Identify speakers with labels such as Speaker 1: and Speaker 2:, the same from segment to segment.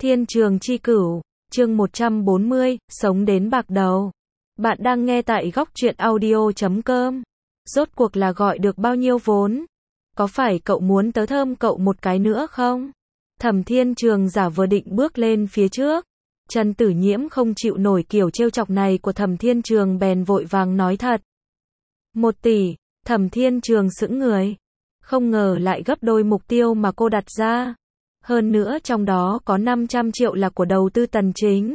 Speaker 1: Thiên trường chi cửu, chương 140, sống đến bạc đầu. Bạn đang nghe tại góc truyện audio.com. Rốt cuộc là gọi được bao nhiêu vốn? Có phải cậu muốn tớ thơm cậu một cái nữa không? Thẩm Thiên Trường giả vờ định bước lên phía trước. Trần Tử Nhiễm không chịu nổi kiểu trêu chọc này của Thẩm Thiên Trường bèn vội vàng nói thật. 1 tỷ, Thẩm Thiên Trường sững người. Không ngờ lại gấp đôi mục tiêu mà cô đặt ra. Hơn nữa trong đó có 500 triệu là của đầu tư Tần Chính.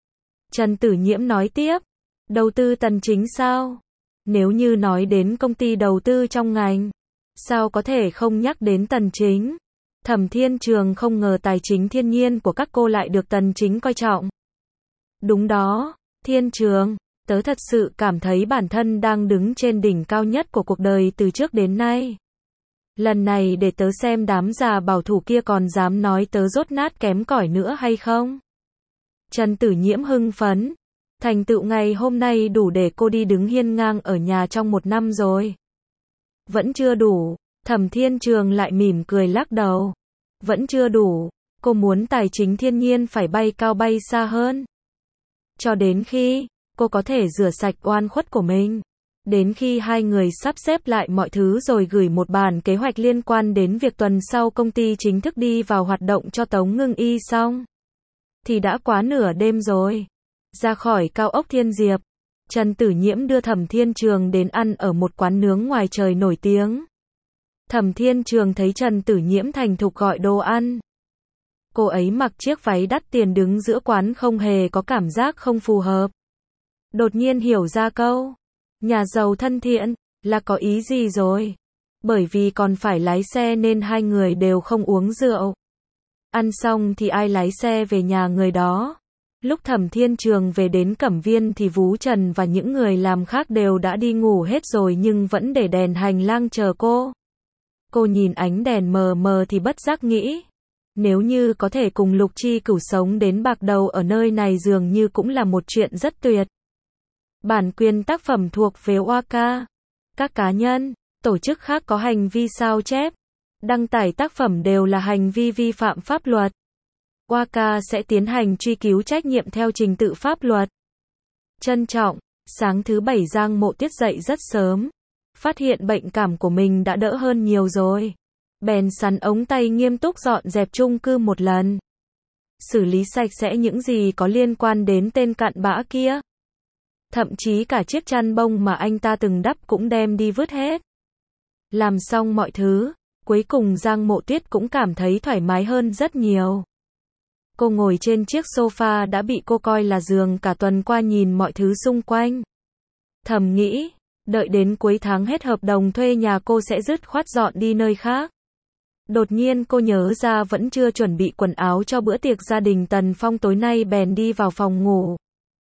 Speaker 1: Trần Tử Nhiễm nói tiếp. Đầu tư Tần Chính sao? Nếu như nói đến công ty đầu tư trong ngành, sao có thể không nhắc đến Tần Chính? Thẩm Thiên Trường không ngờ tài chính thiên nhiên của các cô lại được Tần Chính coi trọng. Đúng đó, Thiên Trường, tớ thật sự cảm thấy bản thân đang đứng trên đỉnh cao nhất của cuộc đời từ trước đến nay. Lần này để tớ xem đám già bảo thủ kia còn dám nói tớ dốt nát kém cỏi nữa hay không. Trần Tử Nhiễm hưng phấn. Thành tựu ngày hôm nay đủ để cô đi đứng hiên ngang ở nhà trong 1 năm rồi. Vẫn chưa đủ. Thẩm Thiên Trường lại mỉm cười lắc đầu. Vẫn chưa đủ. Cô muốn tài chính thiên nhiên phải bay cao bay xa hơn. Cho đến khi cô có thể rửa sạch oan khuất của mình. Đến khi hai người sắp xếp lại mọi thứ rồi gửi một bản kế hoạch liên quan đến việc tuần sau công ty chính thức đi vào hoạt động cho Tống Ngưng Y xong, thì đã quá nửa đêm rồi. Ra khỏi cao ốc Thiên Diệp, Trần Tử Nhiễm đưa Thẩm Thiên Trường đến ăn ở một quán nướng ngoài trời nổi tiếng. Thẩm Thiên Trường thấy Trần Tử Nhiễm thành thục gọi đồ ăn. Cô ấy mặc chiếc váy đắt tiền đứng giữa quán không hề có cảm giác không phù hợp. Đột nhiên hiểu ra câu nhà giàu thân thiện là có ý gì rồi. Bởi vì còn phải lái xe nên hai người đều không uống rượu. Ăn xong thì ai lái xe về nhà người đó. Lúc Thẩm Thiên Trường về đến Cẩm Viên thì Vú Trần và những người làm khác đều đã đi ngủ hết rồi nhưng vẫn để đèn hành lang chờ cô. Cô nhìn ánh đèn mờ mờ thì bất giác nghĩ, nếu như có thể cùng Lục Chi Cửu sống đến bạc đầu ở nơi này dường như cũng là một chuyện rất tuyệt. Bản quyền tác phẩm thuộc về Waka. Các cá nhân, tổ chức khác có hành vi sao chép, đăng tải tác phẩm đều là hành vi vi phạm pháp luật. Waka sẽ tiến hành truy cứu trách nhiệm theo trình tự pháp luật. Trân trọng, sáng thứ 7 Giang Mộ Tuyết dậy rất sớm. Phát hiện bệnh cảm của mình đã đỡ hơn nhiều rồi. Bèn sắn ống tay nghiêm túc dọn dẹp chung cư một lần. Xử lý sạch sẽ những gì có liên quan đến tên cặn bã kia. Thậm chí cả chiếc chăn bông mà anh ta từng đắp cũng đem đi vứt hết. Làm xong mọi thứ, cuối cùng Giang Mộ Tuyết cũng cảm thấy thoải mái hơn rất nhiều. Cô ngồi trên chiếc sofa đã bị cô coi là giường cả tuần qua nhìn mọi thứ xung quanh. Thầm nghĩ, đợi đến cuối tháng hết hợp đồng thuê nhà cô sẽ dứt khoát dọn đi nơi khác. Đột nhiên cô nhớ ra vẫn chưa chuẩn bị quần áo cho bữa tiệc gia đình Tần Phong tối nay bèn đi vào phòng ngủ.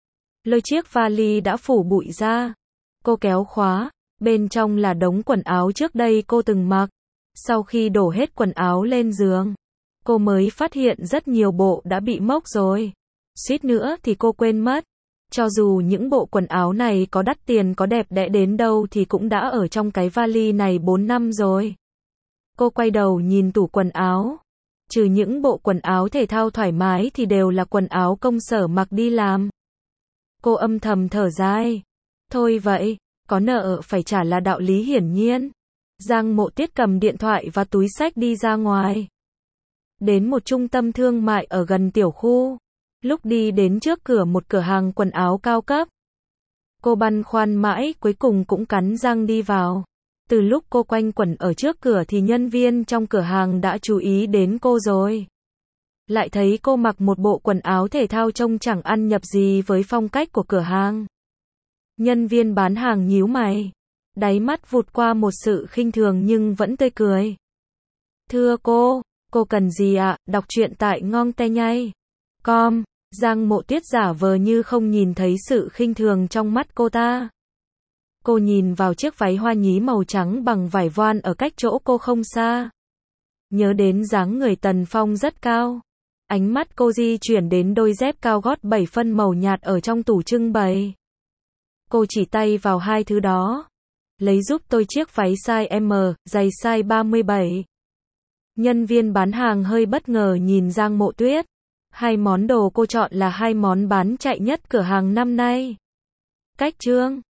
Speaker 1: Lôi chiếc vali đã phủ bụi ra. Cô kéo khóa, bên trong là đống quần áo trước đây cô từng mặc. Sau khi đổ hết quần áo lên giường, cô mới phát hiện rất nhiều bộ đã bị mốc rồi. Suýt nữa thì cô quên mất. Cho dù những bộ quần áo này có đắt tiền có đẹp đẽ đến đâu thì cũng đã ở trong cái vali này 4 năm rồi. Cô quay đầu nhìn tủ quần áo. Trừ những bộ quần áo thể thao thoải mái thì đều là quần áo công sở mặc đi làm. Cô âm thầm thở dài. Thôi vậy, có nợ phải trả là đạo lý hiển nhiên. Giang Mộ Tuyết cầm điện thoại và túi xách đi ra ngoài. Đến một trung tâm thương mại ở gần tiểu khu. Lúc đi đến trước cửa một cửa hàng quần áo cao cấp, cô băn khoăn mãi cuối cùng cũng cắn răng đi vào. Từ lúc cô quanh quẩn ở trước cửa thì nhân viên trong cửa hàng đã chú ý đến cô rồi. Lại thấy cô mặc một bộ quần áo thể thao trông chẳng ăn nhập gì với phong cách của cửa hàng. Nhân viên bán hàng nhíu mày, đáy mắt vụt qua một sự khinh thường nhưng vẫn tươi cười. Thưa cô cần gì ạ? Đọc truyện tại ngongtae.com. Giang Mộ Tuyết giả vờ như không nhìn thấy sự khinh thường trong mắt cô ta. Cô nhìn vào chiếc váy hoa nhí màu trắng bằng vải voan ở cách chỗ cô không xa. Nhớ đến dáng người Tần Phong rất cao. Ánh mắt cô di chuyển đến đôi dép cao gót 7 phân màu nhạt ở trong tủ trưng bày. Cô chỉ tay vào hai thứ đó. Lấy giúp tôi chiếc váy size M, giày size 37. Nhân viên bán hàng hơi bất ngờ nhìn Giang Mộ Tuyết. Hai món đồ cô chọn là hai món bán chạy nhất cửa hàng năm nay. Cách chương